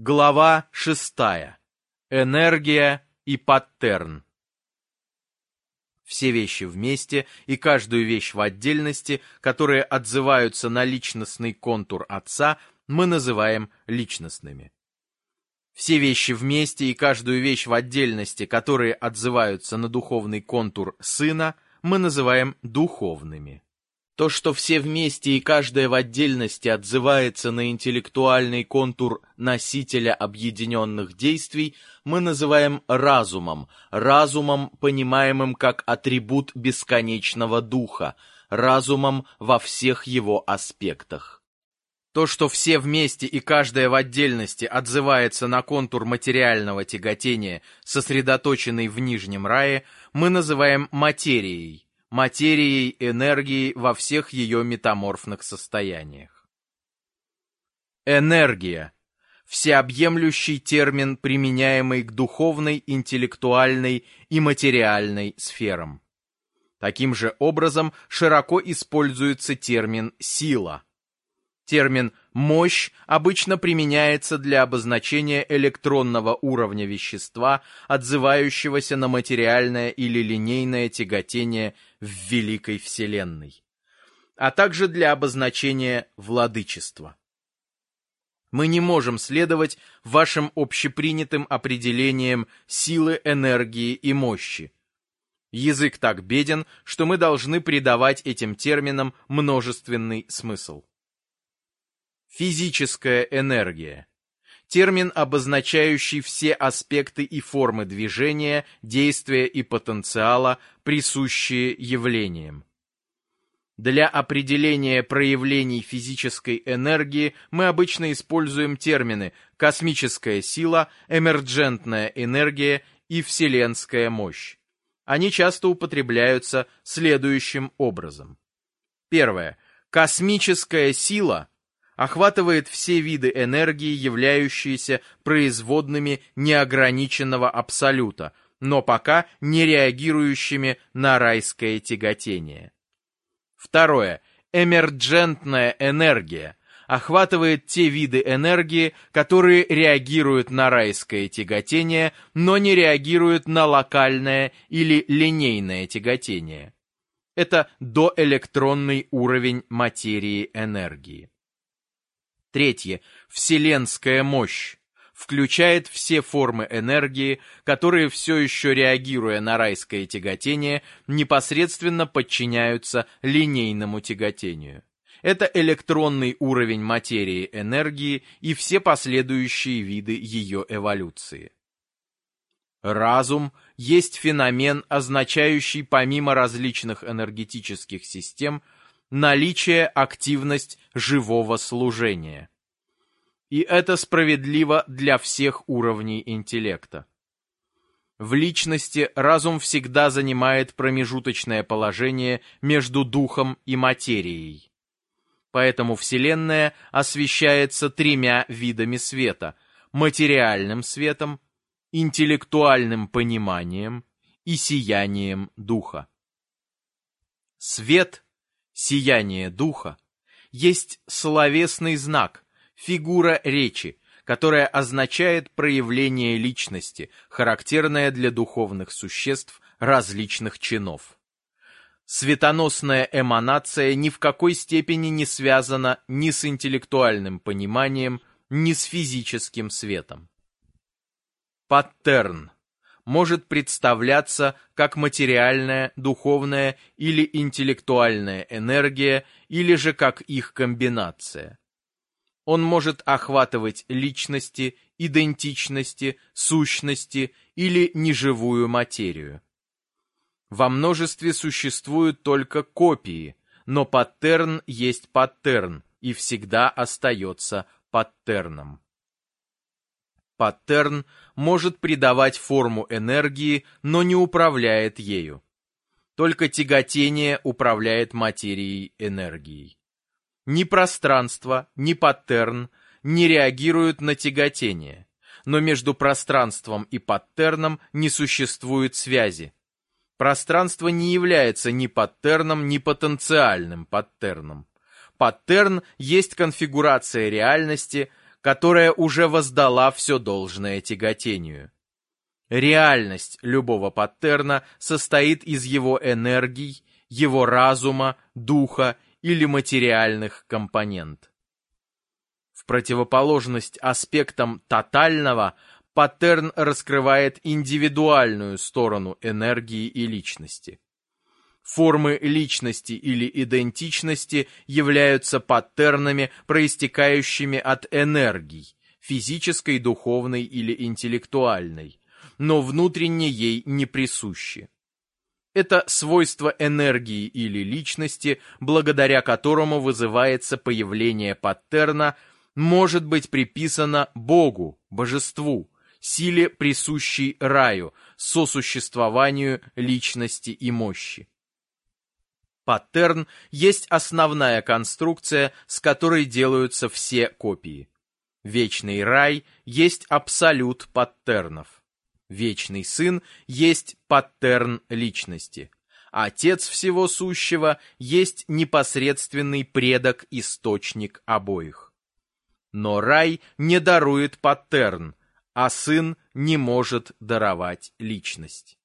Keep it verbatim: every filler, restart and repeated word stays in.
Глава шестая. Энергия и паттерн. Все вещи вместе и каждую вещь в отдельности, которые отзываются на личностный контур Отца, мы называем личностными. Все вещи вместе и каждую вещь в отдельности, которые отзываются на духовный контур Сына, мы называем духовными. То, что все вместе и каждая в отдельности отзывается на интеллектуальный контур носителя объединенных действий, мы называем разумом, разумом, понимаемым как атрибут бесконечного духа, разумом во всех его аспектах. То, что все вместе и каждая в отдельности отзывается на контур материального тяготения, сосредоточенный в Нижнем рае, мы называем материей, материей энергии во всех ее метаморфных состояниях. Энергия – всеобъемлющий термин, применяемый к духовной, интеллектуальной и материальной сферам. Таким же образом широко используется термин «сила». Термин «мощь» обычно применяется для обозначения электронного уровня вещества, отзывающегося на материальное или линейное тяготение в Великой Вселенной, а также для обозначения владычества. Мы не можем следовать вашим общепринятым определениям силы, энергии и мощи. Язык так беден, что мы должны придавать этим терминам множественный смысл. Физическая энергия. Термин, обозначающий все аспекты и формы движения, действия и потенциала, присущие явлениям. Для определения проявлений физической энергии мы обычно используем термины «космическая сила», «эмерджентная энергия» и «вселенская мощь». Они часто употребляются следующим образом. Первое. Космическая сила охватывает все виды энергии, являющиеся производными неограниченного абсолюта, но пока не реагирующими на райское тяготение. Второе. Эмерджентная энергия охватывает те виды энергии, которые реагируют на райское тяготение, но не реагируют на локальное или линейное тяготение. Это доэлектронный уровень материи энергии. Третье. Вселенская мощь включает все формы энергии, которые все еще реагируя на райское тяготение, непосредственно подчиняются линейному тяготению. Это электронный уровень материи энергии и все последующие виды ее эволюции. Разум есть феномен, означающий помимо различных энергетических систем наличие, активность живого служения. И это справедливо для всех уровней интеллекта. В личности разум всегда занимает промежуточное положение между духом и материей. Поэтому Вселенная освещается тремя видами света: материальным светом, интеллектуальным пониманием и сиянием духа. Свет, сияние духа, есть словесный знак, фигура речи, которая означает проявление личности, характерное для духовных существ различных чинов. Светоносная эманация ни в какой степени не связана ни с интеллектуальным пониманием, ни с физическим светом. Паттерн может представляться как материальная, духовная или интеллектуальная энергия, или же как их комбинация. Он может охватывать личности, идентичности, сущности или неживую материю. Во множестве существуют только копии, но паттерн есть паттерн и всегда остается паттерном. Паттерн может придавать форму энергии, но не управляет ею. Только тяготение управляет материей энергией. Ни пространство, ни паттерн не реагируют на тяготение, но между пространством и паттерном не существует связи. Пространство не является ни паттерном, ни потенциальным паттерном. Паттерн есть конфигурация реальности, которая уже воздала все должное тяготению. Реальность любого паттерна состоит из его энергий, его разума, духа или материальных компонент. В противоположность аспектам тотального, паттерн раскрывает индивидуальную сторону энергии и личности. Формы личности или идентичности являются паттернами, проистекающими от энергий, физической, духовной или интеллектуальной, но внутренне ей не присущи. Это свойство энергии или личности, благодаря которому вызывается появление паттерна, может быть приписано Богу, божеству, силе, присущей раю, сосуществованию личности и мощи. Паттерн есть основная конструкция, с которой делаются все копии. Вечный рай есть абсолют паттернов. Вечный сын есть паттерн личности. Отец всего сущего есть непосредственный предок, источник обоих. Но рай не дарует паттерн, а сын не может даровать личность.